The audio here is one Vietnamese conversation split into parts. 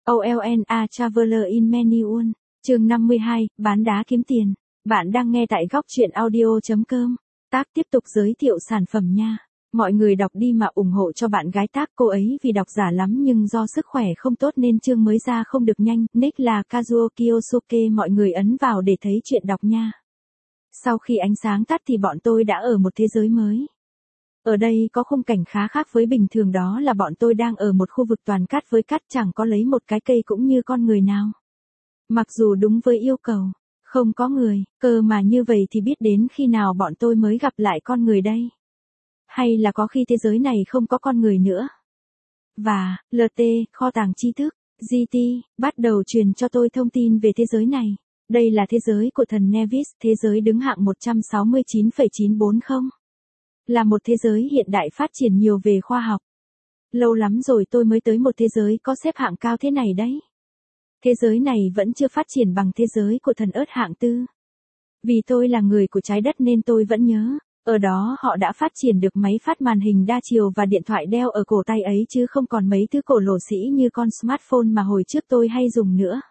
OLNA Traveler in Many Worlds, chương 52, bán đá kiếm tiền. Bạn đang nghe tại góc truyện audio.com. Tác tiếp tục giới thiệu sản phẩm nha. Mọi người đọc đi mà ủng hộ cho bạn gái Tác, cô ấy vì đọc giả lắm nhưng do sức khỏe không tốt nên chương mới ra không được nhanh. Nick là Kazuo Kiyosuke, mọi người ấn vào để thấy chuyện đọc nha. Sau khi ánh sáng tắt thì bọn tôi đã ở một thế giới mới. Ở đây có khung cảnh khá khác với bình thường, đó là bọn tôi đang ở một khu vực toàn cát với cát, chẳng có lấy một cái cây cũng như con người nào. Mặc dù đúng với yêu cầu, không có người, cơ mà như vậy thì biết đến khi nào bọn tôi mới gặp lại con người đây? Hay là có khi thế giới này không có con người nữa? Và, LT, kho tàng tri thức, GT, bắt đầu truyền cho tôi thông tin về thế giới này. Đây là thế giới của thần Nevis, thế giới đứng hạng 169,940. Là một thế giới hiện đại phát triển nhiều về khoa học. Lâu lắm rồi tôi mới tới một thế giới có xếp hạng cao thế này đấy. Thế giới này vẫn chưa phát triển bằng thế giới của thần ớt hạng 4. Vì tôi là người của trái đất nên tôi vẫn nhớ, ở đó họ đã phát triển được máy phát màn hình đa chiều và điện thoại đeo ở cổ tay ấy, chứ không còn mấy thứ cổ lỗ sĩ như con smartphone mà hồi trước tôi hay dùng nữa.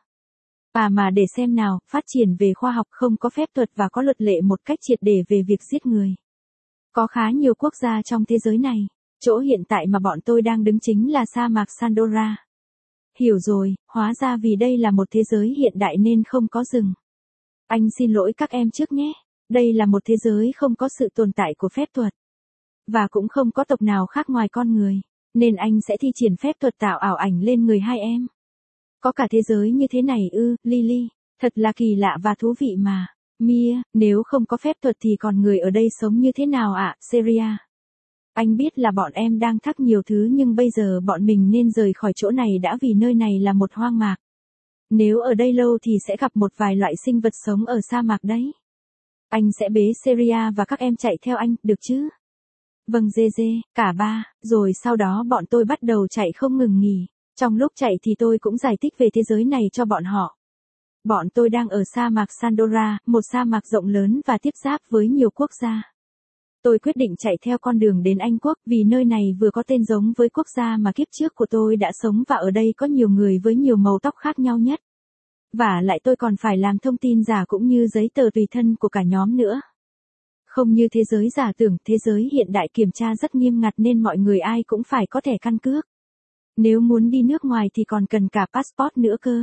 Mà để xem nào, phát triển về khoa học, không có phép thuật và có luật lệ một cách triệt để về việc giết người. Có khá nhiều quốc gia trong thế giới này. Chỗ hiện tại mà bọn tôi đang đứng chính là sa mạc Sandora. Hiểu rồi, hóa ra vì đây là một thế giới hiện đại nên không có rừng. Anh xin lỗi các em trước nhé. Đây là một thế giới không có sự tồn tại của phép thuật. Và cũng không có tộc nào khác ngoài con người. Nên anh sẽ thi triển phép thuật tạo ảo ảnh lên người hai em. Có cả thế giới như thế này ư, Lily. Thật là kỳ lạ và thú vị mà. Mia, nếu không có phép thuật thì còn người ở đây sống như thế nào ạ, Seria? Anh biết là bọn em đang thắc nhiều thứ nhưng bây giờ bọn mình nên rời khỏi chỗ này đã, vì nơi này là một hoang mạc. Nếu ở đây lâu thì sẽ gặp một vài loại sinh vật sống ở sa mạc đấy. Anh sẽ bế Seria và các em chạy theo anh, được chứ? Vâng dê, cả ba, rồi sau đó bọn tôi bắt đầu chạy không ngừng nghỉ. Trong lúc chạy thì tôi cũng giải thích về thế giới này cho bọn họ. Bọn tôi đang ở sa mạc Sandora, một sa mạc rộng lớn và tiếp giáp với nhiều quốc gia. Tôi quyết định chạy theo con đường đến Anh Quốc vì nơi này vừa có tên giống với quốc gia mà kiếp trước của tôi đã sống, và ở đây có nhiều người với nhiều màu tóc khác nhau nhất. Và lại tôi còn phải làm thông tin giả cũng như giấy tờ tùy thân của cả nhóm nữa. Không như thế giới giả tưởng, thế giới hiện đại kiểm tra rất nghiêm ngặt nên mọi người ai cũng phải có thẻ căn cước. Nếu muốn đi nước ngoài thì còn cần cả passport nữa cơ.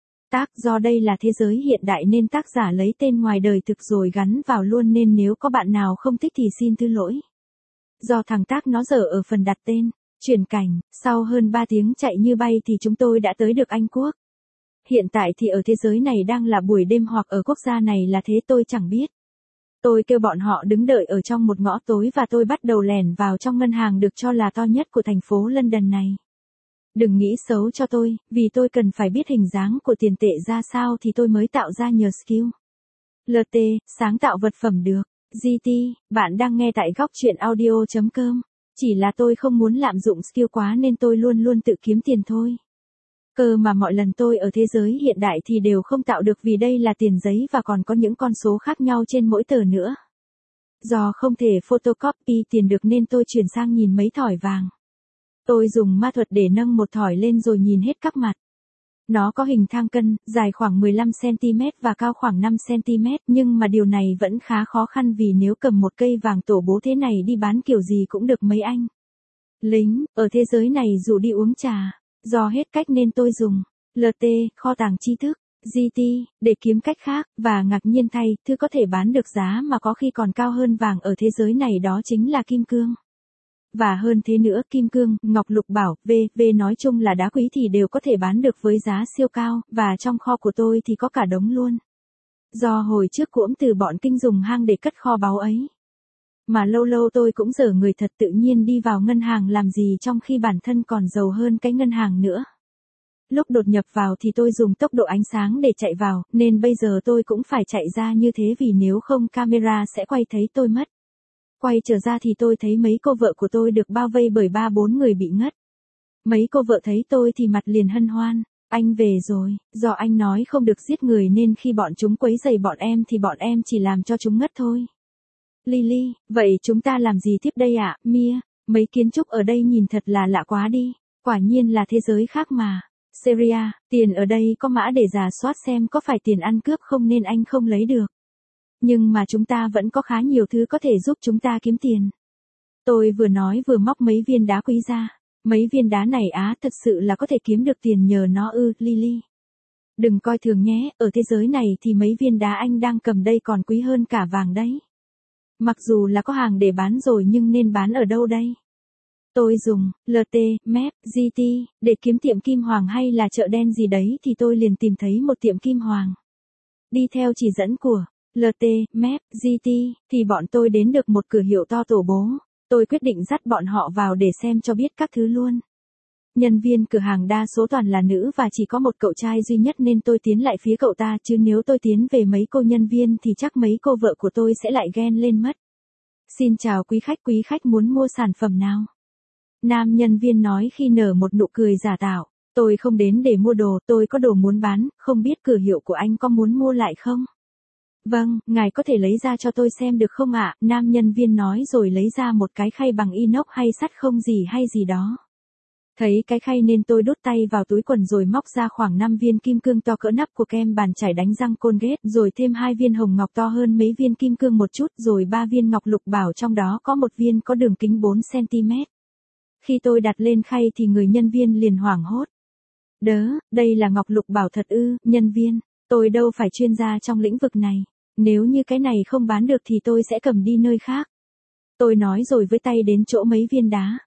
Do đây là thế giới hiện đại nên tác giả lấy tên ngoài đời thực rồi gắn vào luôn, nên nếu có bạn nào không thích thì xin thứ lỗi. Do thằng Tác nó dở ở phần đặt tên. Chuyển cảnh, sau hơn 3 tiếng chạy như bay thì chúng tôi đã tới được Anh Quốc. Hiện tại thì ở thế giới này đang là buổi đêm hoặc ở quốc gia này là thế tôi chẳng biết. Tôi kêu bọn họ đứng đợi ở trong một ngõ tối và tôi bắt đầu lẻn vào trong ngân hàng được cho là to nhất của thành phố London này. Đừng nghĩ xấu cho tôi, vì tôi cần phải biết hình dáng của tiền tệ ra sao thì tôi mới tạo ra nhờ skill. LT, sáng tạo vật phẩm được. GT, bạn đang nghe tại góc truyện audio.com. Chỉ là tôi không muốn lạm dụng skill quá nên tôi luôn luôn tự kiếm tiền thôi. Cơ mà mọi lần tôi ở thế giới hiện đại thì đều không tạo được vì đây là tiền giấy và còn có những con số khác nhau trên mỗi tờ nữa. Do không thể photocopy tiền được nên tôi chuyển sang nhìn mấy thỏi vàng. Tôi dùng ma thuật để nâng một thỏi lên rồi nhìn hết các mặt. Nó có hình thang cân, dài khoảng 15cm và cao khoảng 5cm, nhưng mà điều này vẫn khá khó khăn vì nếu cầm một cây vàng tổ bố thế này đi bán kiểu gì cũng được mấy anh lính ở thế giới này dụ đi uống trà. Do hết cách nên tôi dùng LT, kho tàng tri thức, GT, để kiếm cách khác, và ngạc nhiên thay, thứ có thể bán được giá mà có khi còn cao hơn vàng ở thế giới này đó chính là kim cương. Và hơn thế nữa, kim cương, ngọc lục bảo, nói chung là đá quý thì đều có thể bán được với giá siêu cao, và trong kho của tôi thì có cả đống luôn. Do hồi trước cuỗm từ bọn Kinh dùng hang để cất kho báu ấy. Mà lâu lâu tôi cũng dở người thật tự nhiên đi vào ngân hàng làm gì trong khi bản thân còn giàu hơn cái ngân hàng nữa. Lúc đột nhập vào thì tôi dùng tốc độ ánh sáng để chạy vào, nên bây giờ tôi cũng phải chạy ra như thế vì nếu không camera sẽ quay thấy tôi mất. Quay trở ra thì tôi thấy mấy cô vợ của tôi được bao vây bởi 3-4 người bị ngất. Mấy cô vợ thấy tôi thì mặt liền hân hoan. Anh về rồi, do anh nói không được giết người nên khi bọn chúng quấy rầy bọn em thì bọn em chỉ làm cho chúng ngất thôi. Lily, vậy chúng ta làm gì tiếp đây ạ, Mia? Mấy kiến trúc ở đây nhìn thật là lạ quá đi. Quả nhiên là thế giới khác mà. Syria, tiền ở đây có mã để rà soát xem có phải tiền ăn cướp không nên anh không lấy được. Nhưng mà chúng ta vẫn có khá nhiều thứ có thể giúp chúng ta kiếm tiền. Tôi vừa nói vừa móc mấy viên đá quý ra. Mấy viên đá này thật sự là có thể kiếm được tiền nhờ nó Lily. Đừng coi thường nhé, ở thế giới này thì mấy viên đá anh đang cầm đây còn quý hơn cả vàng đấy. Mặc dù là có hàng để bán rồi nhưng nên bán ở đâu đây? Tôi dùng LT, MEP, GT, để kiếm tiệm kim hoàng hay là chợ đen gì đấy thì tôi liền tìm thấy một tiệm kim hoàng. Đi theo chỉ dẫn của LT, MEP, GT, thì bọn tôi đến được một cửa hiệu to tổ bố. Tôi quyết định dắt bọn họ vào để xem cho biết các thứ luôn. Nhân viên cửa hàng đa số toàn là nữ và chỉ có một cậu trai duy nhất nên tôi tiến lại phía cậu ta, chứ nếu tôi tiến về mấy cô nhân viên thì chắc mấy cô vợ của tôi sẽ lại ghen lên mất. Xin chào quý khách muốn mua sản phẩm nào? Nam nhân viên nói khi nở một nụ cười giả tạo. Tôi không đến để mua đồ, tôi có đồ muốn bán, không biết cửa hiệu của anh có muốn mua lại không? Vâng, ngài có thể lấy ra cho tôi xem được không ạ? Nam nhân viên nói rồi lấy ra một cái khay bằng inox hay sắt không hay gì đó. Thấy cái khay nên tôi đút tay vào túi quần rồi móc ra khoảng 5 viên kim cương to cỡ nắp của kem bàn chải đánh răng Colgate, rồi thêm 2 viên hồng ngọc to hơn mấy viên kim cương một chút, rồi 3 viên ngọc lục bảo, trong đó có một viên có đường kính 4 cm. Khi tôi đặt lên khay thì người nhân viên liền hoảng hốt. Đây là ngọc lục bảo thật ư? Nhân viên, tôi đâu phải chuyên gia trong lĩnh vực này. Nếu như cái này không bán được thì tôi sẽ cầm đi nơi khác. Tôi nói rồi với tay đến chỗ mấy viên đá.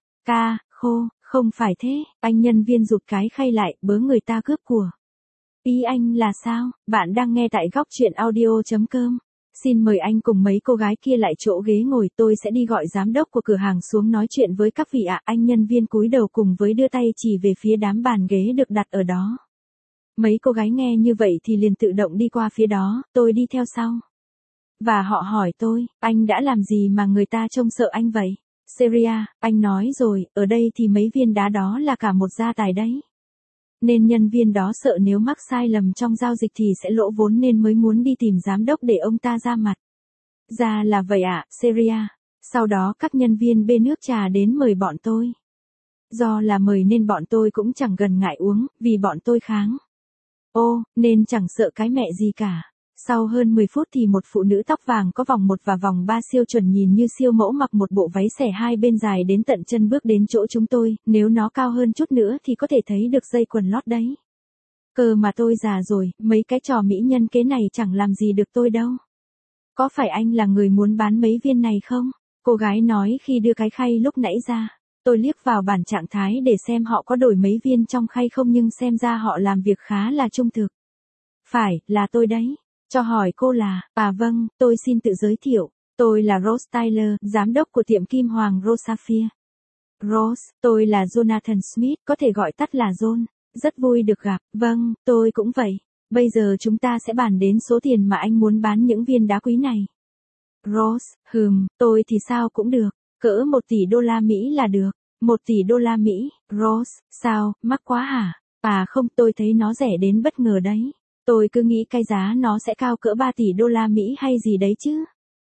Không phải thế, anh nhân viên rụt cái khay lại, bớ người ta cướp của. Ý anh là sao? Bạn đang nghe tại góc truyện audio.com. Xin mời anh cùng mấy cô gái kia lại chỗ ghế ngồi, tôi sẽ đi gọi giám đốc của cửa hàng xuống nói chuyện với các vị ạ. Anh nhân viên cúi đầu cùng với đưa tay chỉ về phía đám bàn ghế được đặt ở đó. Mấy cô gái nghe như vậy thì liền tự động đi qua phía đó, tôi đi theo sau. Và họ hỏi tôi, anh đã làm gì mà người ta trông sợ anh vậy? Syria, anh nói rồi, ở đây thì mấy viên đá đó là cả một gia tài đấy. Nên nhân viên đó sợ nếu mắc sai lầm trong giao dịch thì sẽ lỗ vốn nên mới muốn đi tìm giám đốc để ông ta ra mặt. Ra là vậy ạ, Syria. Sau đó các nhân viên bê nước trà đến mời bọn tôi. Do là mời nên bọn tôi cũng chẳng gần ngại uống, vì bọn tôi kháng. Nên chẳng sợ cái mẹ gì cả. Sau hơn 10 phút thì một phụ nữ tóc vàng có vòng 1 và vòng 3 siêu chuẩn nhìn như siêu mẫu mặc một bộ váy xẻ hai bên dài đến tận chân bước đến chỗ chúng tôi, nếu nó cao hơn chút nữa thì có thể thấy được dây quần lót đấy. Cơ mà tôi già rồi, mấy cái trò mỹ nhân kế này chẳng làm gì được tôi đâu. Có phải anh là người muốn bán mấy viên này không? Cô gái nói khi đưa cái khay lúc nãy ra. Tôi liếc vào bảng trạng thái để xem họ có đổi mấy viên trong khay không nhưng xem ra họ làm việc khá là trung thực. Phải, là tôi đấy. Cho hỏi cô là, vâng, tôi xin tự giới thiệu. Tôi là Rose Tyler, giám đốc của tiệm kim hoàng Rose Sapphire. Rose, tôi là Jonathan Smith, có thể gọi tắt là John. Rất vui được gặp, vâng, tôi cũng vậy. Bây giờ chúng ta sẽ bàn đến số tiền mà anh muốn bán những viên đá quý này. Rose, tôi thì sao cũng được. Cỡ 1 tỷ đô la Mỹ là được. 1 tỷ đô la Mỹ, Rose, sao, mắc quá hả? Không, tôi thấy nó rẻ đến bất ngờ đấy. Tôi cứ nghĩ cái giá nó sẽ cao cỡ 3 tỷ đô la Mỹ hay gì đấy chứ.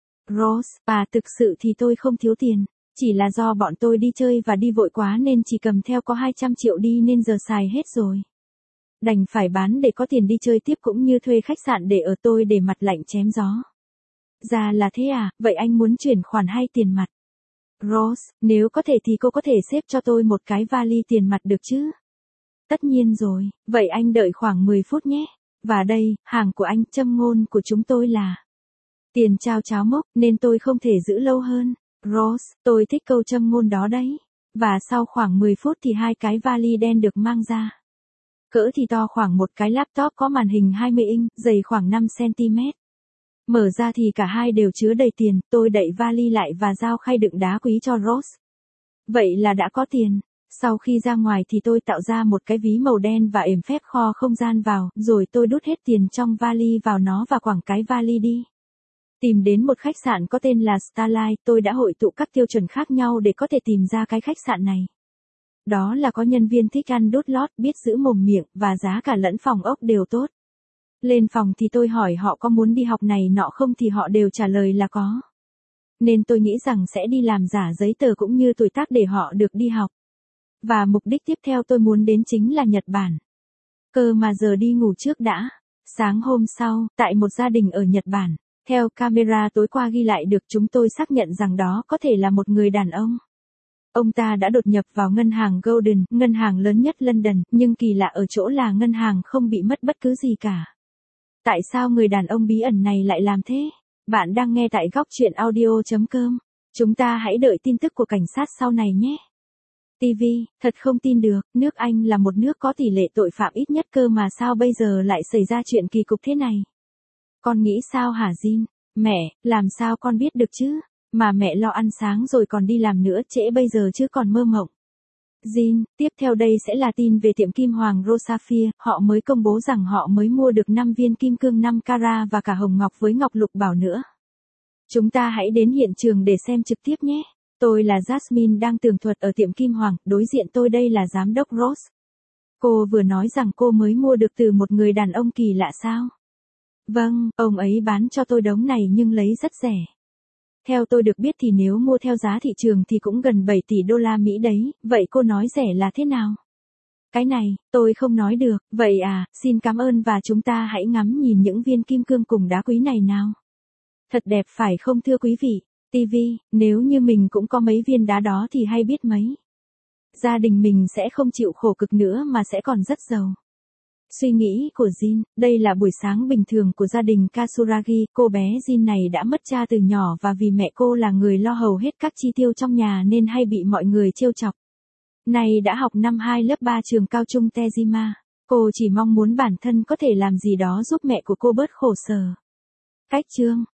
Rose, thực sự thì tôi không thiếu tiền. Chỉ là do bọn tôi đi chơi và đi vội quá nên chỉ cầm theo có 200 triệu đi nên giờ xài hết rồi. Đành phải bán để có tiền đi chơi tiếp cũng như thuê khách sạn để ở tôi để mặt lạnh chém gió. Ra là thế à, vậy anh muốn chuyển khoản hay tiền mặt? Rose, nếu có thể thì cô có thể xếp cho tôi một cái vali tiền mặt được chứ? Tất nhiên rồi, vậy anh đợi khoảng 10 phút nhé. Và đây, hàng của anh, châm ngôn của chúng tôi là tiền trao cháo mốc, nên tôi không thể giữ lâu hơn. Rose, tôi thích câu châm ngôn đó đấy. Và sau khoảng 10 phút thì 2 cái vali đen được mang ra. Cỡ thì to khoảng một cái laptop có màn hình 20 inch, dày khoảng 5 cm. Mở ra thì cả hai đều chứa đầy tiền, tôi đậy vali lại và giao khay đựng đá quý cho Rose. Vậy là đã có tiền. Sau khi ra ngoài thì tôi tạo ra một cái ví màu đen và ềm phép kho không gian vào, rồi tôi đút hết tiền trong vali vào nó và quẳng cái vali đi. Tìm đến một khách sạn có tên là Starlight, tôi đã hội tụ các tiêu chuẩn khác nhau để có thể tìm ra cái khách sạn này. Đó là có nhân viên thích ăn đút lót, biết giữ mồm miệng, và giá cả lẫn phòng ốc đều tốt. Lên phòng thì tôi hỏi họ có muốn đi học này nọ không thì họ đều trả lời là có. Nên tôi nghĩ rằng sẽ đi làm giả giấy tờ cũng như tuổi tác để họ được đi học. Và mục đích tiếp theo tôi muốn đến chính là Nhật Bản. Cơ mà giờ đi ngủ trước đã. Sáng hôm sau, tại một gia đình ở Nhật Bản, theo camera tối qua ghi lại được, chúng tôi xác nhận rằng đó có thể là một người đàn ông. Ông ta đã đột nhập vào ngân hàng Golden, ngân hàng lớn nhất London, nhưng kỳ lạ ở chỗ là ngân hàng không bị mất bất cứ gì cả. Tại sao người đàn ông bí ẩn này lại làm thế? Bạn đang nghe tại góc chuyện audio.com. Chúng ta hãy đợi tin tức của cảnh sát sau này nhé. TV, thật không tin được, nước Anh là một nước có tỷ lệ tội phạm ít nhất cơ mà sao bây giờ lại xảy ra chuyện kỳ cục thế này? Con nghĩ sao hả Jin? Mẹ, làm sao con biết được chứ? Mà mẹ lo ăn sáng rồi còn đi làm nữa, trễ bây giờ chứ còn mơ mộng. Jin, tiếp theo đây sẽ là tin về tiệm kim hoàng Rosafia, họ mới công bố rằng họ mới mua được 5 viên kim cương 5 carat và cả hồng ngọc với ngọc lục bảo nữa. Chúng ta hãy đến hiện trường để xem trực tiếp nhé. Tôi là Jasmine đang tường thuật ở tiệm kim hoàng, đối diện tôi đây là giám đốc Rose. Cô vừa nói rằng cô mới mua được từ một người đàn ông kỳ lạ sao? Vâng, ông ấy bán cho tôi đống này nhưng lấy rất rẻ. Theo tôi được biết thì nếu mua theo giá thị trường thì cũng gần 7 tỷ đô la Mỹ đấy, vậy cô nói rẻ là thế nào? Cái này, tôi không nói được, vậy à, xin cảm ơn và chúng ta hãy ngắm nhìn những viên kim cương cùng đá quý này nào. Thật đẹp phải không thưa quý vị? TV, nếu như mình cũng có mấy viên đá đó thì hay biết mấy. Gia đình mình sẽ không chịu khổ cực nữa mà sẽ còn rất giàu. Suy nghĩ của Jin, đây là buổi sáng bình thường của gia đình Katsuragi, cô bé Jin này đã mất cha từ nhỏ và vì mẹ cô là người lo hầu hết các chi tiêu trong nhà nên hay bị mọi người trêu chọc. Nay đã học năm 2 lớp 3 trường cao trung Tejima, cô chỉ mong muốn bản thân có thể làm gì đó giúp mẹ của cô bớt khổ sở. Cách chương